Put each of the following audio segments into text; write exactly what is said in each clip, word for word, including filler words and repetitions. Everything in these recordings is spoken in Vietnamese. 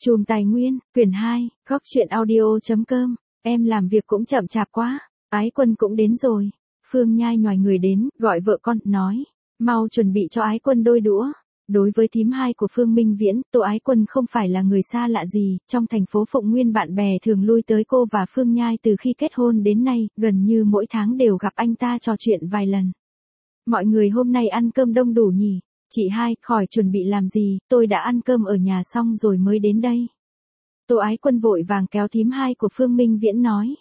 Chùm Tài Nguyên, quyển hai, góc truyện audio.com, em làm việc cũng chậm chạp quá, Ái Quân cũng đến rồi. Phương Nhai nhòi người đến, gọi vợ con, nói, mau chuẩn bị cho Ái Quân đôi đũa. Đối với thím hai của Phương Minh Viễn, Tô Ái Quân không phải là người xa lạ gì, trong thành phố Phụng Nguyên bạn bè thường lui tới cô và Phương Nhai từ khi kết hôn đến nay, gần như mỗi tháng đều gặp anh ta trò chuyện vài lần. Mọi người hôm nay ăn cơm đông đủ nhỉ? Chị hai, khỏi chuẩn bị làm gì, tôi đã ăn cơm ở nhà xong rồi mới đến đây. Tô Ái Quân vội vàng kéo thím hai của Phương Minh Viễn nói.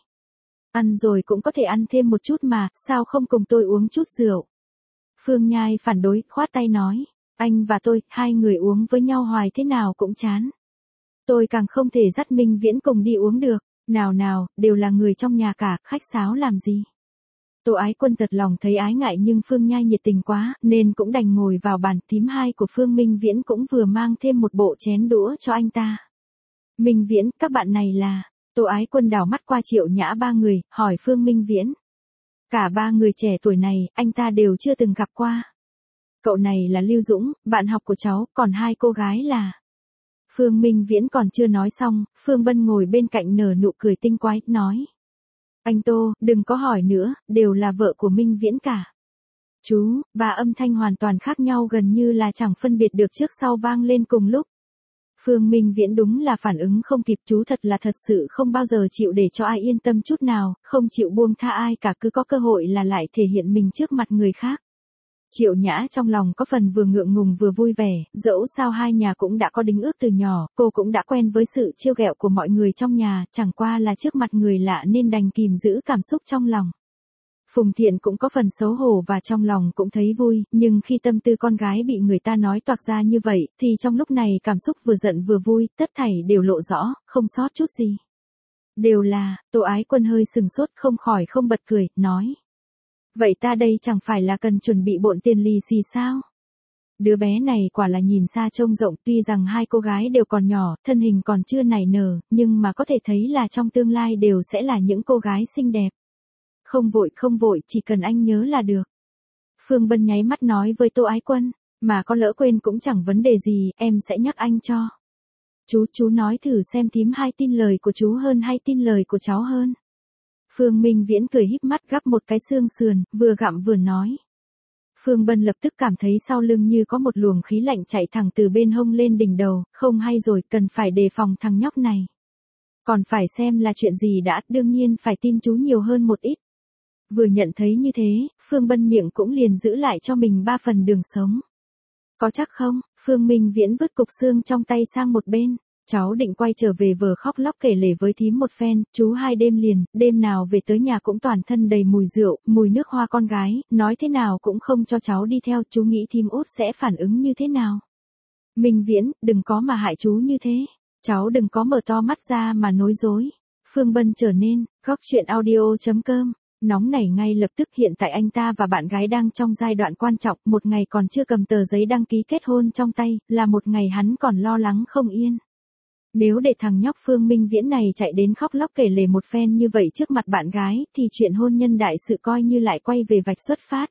Ăn rồi cũng có thể ăn thêm một chút mà, sao không cùng tôi uống chút rượu? Phương Nhai phản đối, khoát tay nói. Anh và tôi, hai người uống với nhau hoài thế nào cũng chán. Tôi càng không thể dắt Minh Viễn cùng đi uống được. Nào nào, đều là người trong nhà cả, khách sáo làm gì? Tô Ái Quân thật lòng thấy ái ngại nhưng Phương Nhai nhiệt tình quá, nên cũng đành ngồi vào bàn. Thím hai của Phương Minh Viễn cũng vừa mang thêm một bộ chén đũa cho anh ta. Minh Viễn, các bạn này là... Tô Ái Quân đảo mắt qua Triệu Nhã ba người, hỏi Phương Minh Viễn. Cả ba người trẻ tuổi này, anh ta đều chưa từng gặp qua. Cậu này là Lưu Dũng, bạn học của cháu, còn hai cô gái là... Phương Minh Viễn còn chưa nói xong, Phương Bân ngồi bên cạnh nở nụ cười tinh quái, nói. Anh Tô, đừng có hỏi nữa, đều là vợ của Minh Viễn cả. Chú, ba âm thanh hoàn toàn khác nhau gần như là chẳng phân biệt được trước sau vang lên cùng lúc. Phương Minh Viễn đúng là phản ứng không kịp, chú thật là thật sự không bao giờ chịu để cho ai yên tâm chút nào, không chịu buông tha ai cả, cứ có cơ hội là lại thể hiện mình trước mặt người khác. Triệu Nhã trong lòng có phần vừa ngượng ngùng vừa vui vẻ, dẫu sao hai nhà cũng đã có đính ước từ nhỏ, cô cũng đã quen với sự trêu ghẹo của mọi người trong nhà, chẳng qua là trước mặt người lạ nên đành kìm giữ cảm xúc trong lòng. Phùng Thiện cũng có phần xấu hổ và trong lòng cũng thấy vui, nhưng khi tâm tư con gái bị người ta nói toạc ra như vậy, thì trong lúc này cảm xúc vừa giận vừa vui, tất thảy đều lộ rõ, không sót chút gì. Đều là, Tô Ái Quân hơi sừng sốt không khỏi không bật cười, nói. Vậy ta đây chẳng phải là cần chuẩn bị bộn tiền lì xì sao? Đứa bé này quả là nhìn xa trông rộng, tuy rằng hai cô gái đều còn nhỏ, thân hình còn chưa nảy nở, nhưng mà có thể thấy là trong tương lai đều sẽ là những cô gái xinh đẹp. Không vội không vội, chỉ cần anh nhớ là được. Phương Bân nháy mắt nói với Tô Ái Quân, mà có lỡ quên cũng chẳng vấn đề gì, em sẽ nhắc anh cho. Chú, chú nói thử xem thím hai tin lời của chú hơn hay tin lời của cháu hơn. Phương Minh Viễn cười híp mắt gắp một cái xương sườn, vừa gặm vừa nói. Phương Bân lập tức cảm thấy sau lưng như có một luồng khí lạnh chạy thẳng từ bên hông lên đỉnh đầu, không hay rồi, cần phải đề phòng thằng nhóc này. Còn phải xem là chuyện gì đã, đương nhiên phải tin chú nhiều hơn một ít. Vừa nhận thấy như thế, Phương Bân miệng cũng liền giữ lại cho mình ba phần đường sống. Có chắc không? Phương Minh Viễn vứt cục xương trong tay sang một bên. Cháu định quay trở về vờ khóc lóc kể lể với thím một phen, chú hai đêm liền, đêm nào về tới nhà cũng toàn thân đầy mùi rượu, mùi nước hoa con gái, nói thế nào cũng không cho cháu đi theo, chú nghĩ thím út sẽ phản ứng như thế nào? Minh Viễn, đừng có mà hại chú như thế, cháu đừng có mở to mắt ra mà nói dối. Phương Bân trở nên, góc truyện audio.com. Nóng nảy ngay lập tức, hiện tại anh ta và bạn gái đang trong giai đoạn quan trọng, một ngày còn chưa cầm tờ giấy đăng ký kết hôn trong tay, là một ngày hắn còn lo lắng không yên. Nếu để thằng nhóc Phương Minh Viễn này chạy đến khóc lóc kể lể một phen như vậy trước mặt bạn gái, thì chuyện hôn nhân đại sự coi như lại quay về vạch xuất phát.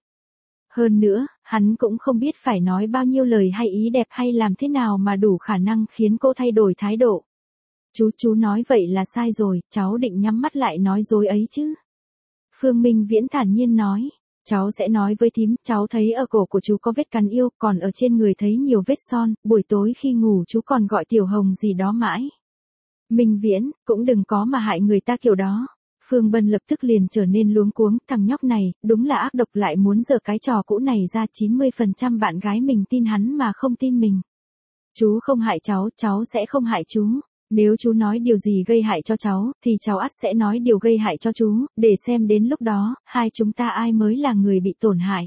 Hơn nữa, hắn cũng không biết phải nói bao nhiêu lời hay ý đẹp hay làm thế nào mà đủ khả năng khiến cô thay đổi thái độ. Chú, chú nói vậy là sai rồi, cháu định nhắm mắt lại nói dối ấy chứ. Phương Minh Viễn thản nhiên nói, cháu sẽ nói với thím, cháu thấy ở cổ của chú có vết cắn yêu, còn ở trên người thấy nhiều vết son, buổi tối khi ngủ chú còn gọi Tiểu Hồng gì đó mãi. Minh Viễn, cũng đừng có mà hại người ta kiểu đó. Phương Bân lập tức liền trở nên luống cuống, thằng nhóc này, đúng là ác độc, lại muốn giở cái trò cũ này ra. Chín mươi phần trăm bạn gái mình tin hắn mà không tin mình. Chú không hại cháu, cháu sẽ không hại chú. Nếu chú nói điều gì gây hại cho cháu, thì cháu ắt sẽ nói điều gây hại cho chú, để xem đến lúc đó, hai chúng ta ai mới là người bị tổn hại.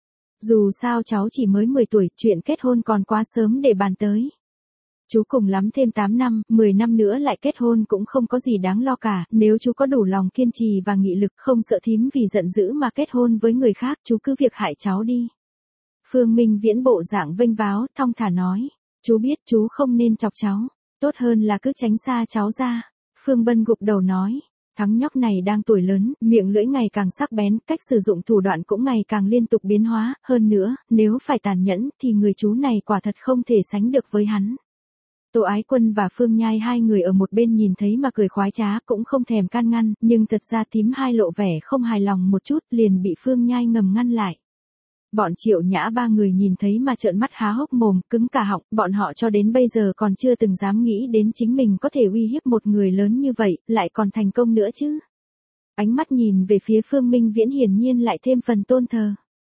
Dù sao cháu chỉ mới mười tuổi, chuyện kết hôn còn quá sớm để bàn tới. Chú cùng lắm thêm tám năm, mười năm nữa lại kết hôn cũng không có gì đáng lo cả, nếu chú có đủ lòng kiên trì và nghị lực, không sợ thím vì giận dữ mà kết hôn với người khác, chú cứ việc hại cháu đi. Phương Minh Viễn bộ dạng vênh váo, thong thả nói, chú biết chú không nên chọc cháu. Tốt hơn là cứ tránh xa cháu ra. Phương Bân gục đầu nói, thằng nhóc này đang tuổi lớn, miệng lưỡi ngày càng sắc bén, cách sử dụng thủ đoạn cũng ngày càng liên tục biến hóa, hơn nữa, nếu phải tàn nhẫn, thì người chú này quả thật không thể sánh được với hắn. Tô Ái Quân và Phương Nhai hai người ở một bên nhìn thấy mà cười khoái trá, cũng không thèm can ngăn, nhưng thật ra thím hai lộ vẻ không hài lòng một chút, liền bị Phương Nhai ngầm ngăn lại. Bọn Triệu Nhã ba người nhìn thấy mà trợn mắt há hốc mồm, cứng cả họng, bọn họ cho đến bây giờ còn chưa từng dám nghĩ đến chính mình có thể uy hiếp một người lớn như vậy, lại còn thành công nữa chứ. Ánh mắt nhìn về phía Phương Minh Viễn hiển nhiên lại thêm phần tôn thờ.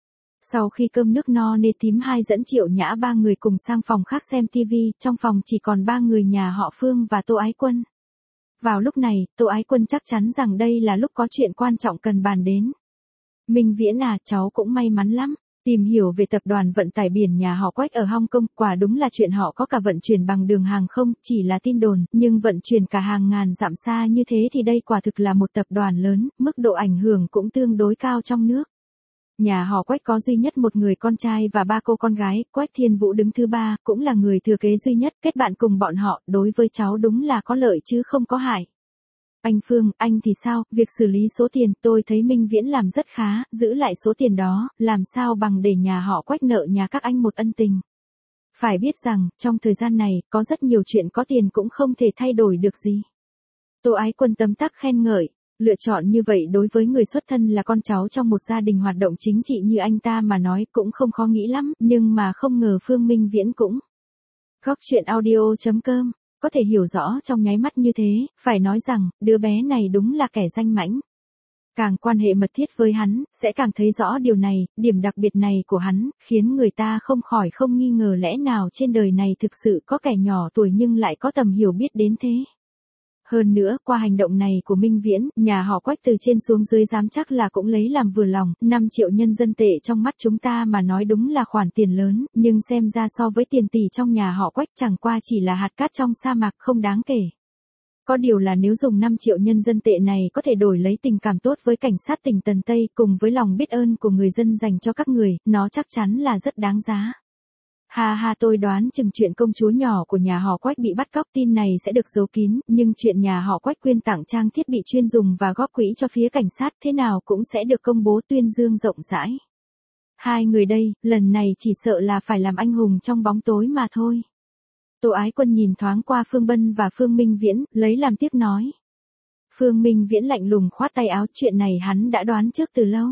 Sau khi cơm nước no nê, thím hai dẫn Triệu Nhã ba người cùng sang phòng khác xem tivi, trong phòng chỉ còn ba người nhà họ Phương và Tô Ái Quân. Vào lúc này, Tô Ái Quân chắc chắn rằng đây là lúc có chuyện quan trọng cần bàn đến. Minh Viễn à, cháu cũng may mắn lắm. Tìm hiểu về tập đoàn vận tải biển nhà họ Quách ở Hong Kong, quả đúng là chuyện họ có cả vận chuyển bằng đường hàng không, chỉ là tin đồn, nhưng vận chuyển cả hàng ngàn dặm xa như thế thì đây quả thực là một tập đoàn lớn, mức độ ảnh hưởng cũng tương đối cao trong nước. Nhà họ Quách có duy nhất một người con trai và ba cô con gái, Quách Thiên Vũ đứng thứ ba, cũng là người thừa kế duy nhất, kết bạn cùng bọn họ, đối với cháu đúng là có lợi chứ không có hại. Anh Phương, anh thì sao, việc xử lý số tiền, tôi thấy Minh Viễn làm rất khá, giữ lại số tiền đó, làm sao bằng để nhà họ Quách nợ nhà các anh một ân tình. Phải biết rằng, trong thời gian này, có rất nhiều chuyện có tiền cũng không thể thay đổi được gì. Tô Ái Quân tấm tắc khen ngợi, lựa chọn như vậy đối với người xuất thân là con cháu trong một gia đình hoạt động chính trị như anh ta mà nói cũng không khó nghĩ lắm, nhưng mà không ngờ Phương Minh Viễn cũng. Góc chuyện audio chấm com có thể hiểu rõ trong nháy mắt như thế, phải nói rằng, đứa bé này đúng là kẻ danh mãnh. Càng quan hệ mật thiết với hắn, sẽ càng thấy rõ điều này, điểm đặc biệt này của hắn, khiến người ta không khỏi không nghi ngờ lẽ nào trên đời này thực sự có kẻ nhỏ tuổi nhưng lại có tầm hiểu biết đến thế. Hơn nữa, qua hành động này của Minh Viễn, nhà họ Quách từ trên xuống dưới dám chắc là cũng lấy làm vừa lòng, năm triệu nhân dân tệ trong mắt chúng ta mà nói đúng là khoản tiền lớn, nhưng xem ra so với tiền tỷ trong nhà họ Quách chẳng qua chỉ là hạt cát trong sa mạc không đáng kể. Có điều là nếu dùng năm triệu nhân dân tệ này có thể đổi lấy tình cảm tốt với cảnh sát tỉnh Tần Tây cùng với lòng biết ơn của người dân dành cho các người, nó chắc chắn là rất đáng giá. Ha ha, tôi đoán chừng chuyện công chúa nhỏ của nhà họ Quách bị bắt cóc tin này sẽ được giấu kín, nhưng chuyện nhà họ Quách quyên tặng trang thiết bị chuyên dùng và góp quỹ cho phía cảnh sát thế nào cũng sẽ được công bố tuyên dương rộng rãi. Hai người đây, lần này chỉ sợ là phải làm anh hùng trong bóng tối mà thôi. Tô Ái Quân nhìn thoáng qua Phương Bân và Phương Minh Viễn, lấy làm tiếc nói. Phương Minh Viễn lạnh lùng khoát tay áo, chuyện này hắn đã đoán trước từ lâu.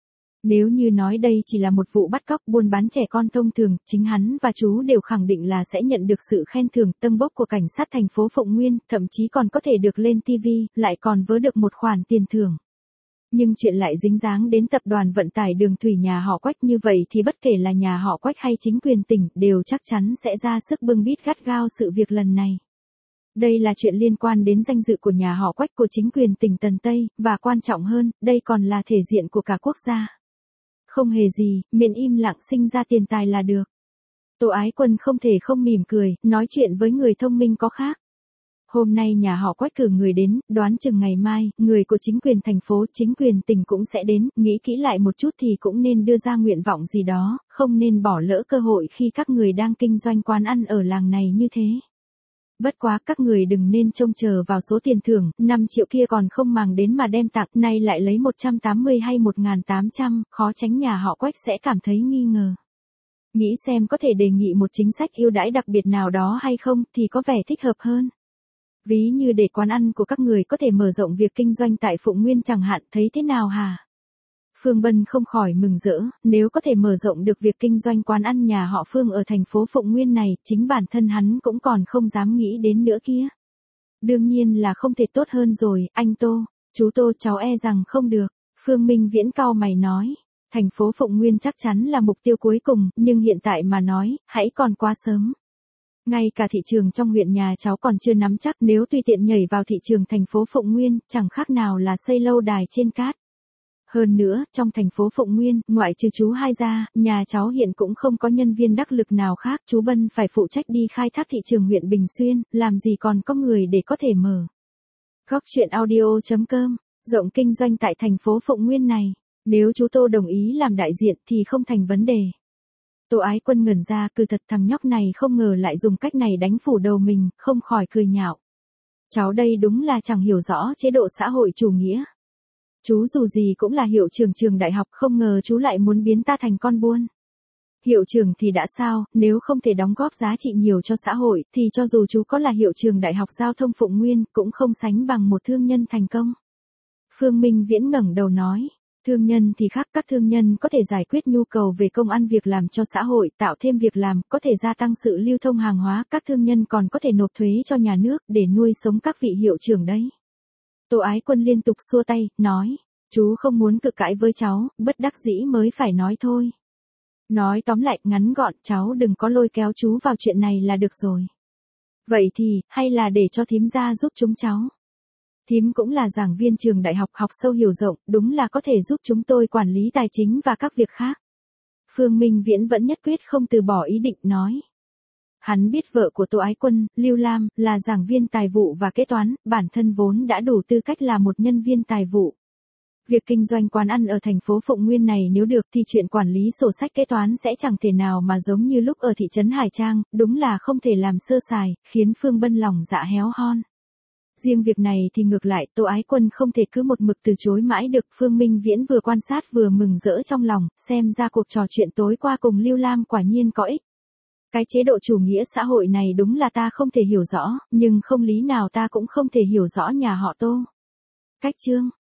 Nếu như nói đây chỉ là một vụ bắt cóc buôn bán trẻ con thông thường, chính hắn và chú đều khẳng định là sẽ nhận được sự khen thưởng tâng bốc của cảnh sát thành phố Phụng Nguyên, thậm chí còn có thể được lên ti vi, lại còn vớ được một khoản tiền thưởng. Nhưng chuyện lại dính dáng đến tập đoàn vận tải đường thủy nhà họ Quách như vậy thì bất kể là nhà họ Quách hay chính quyền tỉnh đều chắc chắn sẽ ra sức bưng bít gắt gao sự việc lần này. Đây là chuyện liên quan đến danh dự của nhà họ Quách, của chính quyền tỉnh Tần Tây, và quan trọng hơn, đây còn là thể diện của cả quốc gia. Không hề gì, miễn im lặng sinh ra tiền tài là được. Tô Ái Quân không thể không mỉm cười, nói chuyện với người thông minh có khác. Hôm nay nhà họ Quách cử người đến, đoán chừng ngày mai, người của chính quyền thành phố, chính quyền tỉnh cũng sẽ đến, nghĩ kỹ lại một chút thì cũng nên đưa ra nguyện vọng gì đó, không nên bỏ lỡ cơ hội khi các người đang kinh doanh quán ăn ở làng này như thế. Bất quá các người đừng nên trông chờ vào số tiền thưởng, năm triệu kia còn không màng đến mà đem tặng, nay lại lấy một trăm tám mươi hay một nghìn tám trăm, khó tránh nhà họ Quách sẽ cảm thấy nghi ngờ. Nghĩ xem có thể đề nghị một chính sách ưu đãi đặc biệt nào đó hay không thì có vẻ thích hợp hơn. Ví như để quán ăn của các người có thể mở rộng việc kinh doanh tại Phụng Nguyên chẳng hạn, thấy thế nào hả? Phương Bân không khỏi mừng rỡ, nếu có thể mở rộng được việc kinh doanh quán ăn nhà họ Phương ở thành phố Phụng Nguyên này, chính bản thân hắn cũng còn không dám nghĩ đến nữa kia. Đương nhiên là không thể tốt hơn rồi, anh Tô, chú Tô, cháu e rằng không được. Phương Minh Viễn cau mày nói, thành phố Phụng Nguyên chắc chắn là mục tiêu cuối cùng, nhưng hiện tại mà nói, hãy còn quá sớm. Ngay cả thị trường trong huyện nhà cháu còn chưa nắm chắc, nếu tùy tiện nhảy vào thị trường thành phố Phụng Nguyên, chẳng khác nào là xây lâu đài trên cát. Hơn nữa, trong thành phố Phụng Nguyên, ngoại trừ chú hai ra, nhà cháu hiện cũng không có nhân viên đắc lực nào khác, chú Bân phải phụ trách đi khai thác thị trường huyện Bình Xuyên, làm gì còn có người để có thể mở. Góc chuyện audio chấm com, rộng kinh doanh tại thành phố Phụng Nguyên này, nếu chú Tô đồng ý làm đại diện thì không thành vấn đề. Tô Ái Quân ngẩn ra, cứ thật thằng nhóc này không ngờ lại dùng cách này đánh phủ đầu mình, không khỏi cười nhạo. Cháu đây đúng là chẳng hiểu rõ chế độ xã hội chủ nghĩa. Chú dù gì cũng là hiệu trưởng trường đại học, không ngờ chú lại muốn biến ta thành con buôn. Hiệu trưởng thì đã sao, nếu không thể đóng góp giá trị nhiều cho xã hội, thì cho dù chú có là hiệu trường Đại học Giao thông Phụng Nguyên, cũng không sánh bằng một thương nhân thành công. Phương Minh Viễn ngẩng đầu nói. Thương nhân thì khác, các thương nhân có thể giải quyết nhu cầu về công ăn việc làm cho xã hội, tạo thêm việc làm, có thể gia tăng sự lưu thông hàng hóa, các thương nhân còn có thể nộp thuế cho nhà nước để nuôi sống các vị hiệu trưởng đấy. Tô Ái Quân liên tục xua tay, nói, chú không muốn cự cãi với cháu, bất đắc dĩ mới phải nói thôi. Nói tóm lại, ngắn gọn, cháu đừng có lôi kéo chú vào chuyện này là được rồi. Vậy thì, hay là để cho thím ra giúp chúng cháu. Thím cũng là giảng viên trường đại học, học sâu hiểu rộng, đúng là có thể giúp chúng tôi quản lý tài chính và các việc khác. Phương Minh Viễn vẫn nhất quyết không từ bỏ ý định nói. Hắn biết vợ của Tô Ái Quân, Lưu Lam, là giảng viên tài vụ và kế toán, bản thân vốn đã đủ tư cách là một nhân viên tài vụ. Việc kinh doanh quán ăn ở thành phố Phụng Nguyên này nếu được thì chuyện quản lý sổ sách kế toán sẽ chẳng thể nào mà giống như lúc ở thị trấn Hải Trang, đúng là không thể làm sơ sài, khiến Phương Bân lòng dạ héo hon. Riêng việc này thì ngược lại, Tô Ái Quân không thể cứ một mực từ chối mãi được. Phương Minh Viễn vừa quan sát vừa mừng rỡ trong lòng, xem ra cuộc trò chuyện tối qua cùng Lưu Lam quả nhiên có ích. Cái chế độ chủ nghĩa xã hội này đúng là ta không thể hiểu rõ, nhưng không lý nào ta cũng không thể hiểu rõ nhà họ Tô. Cách chương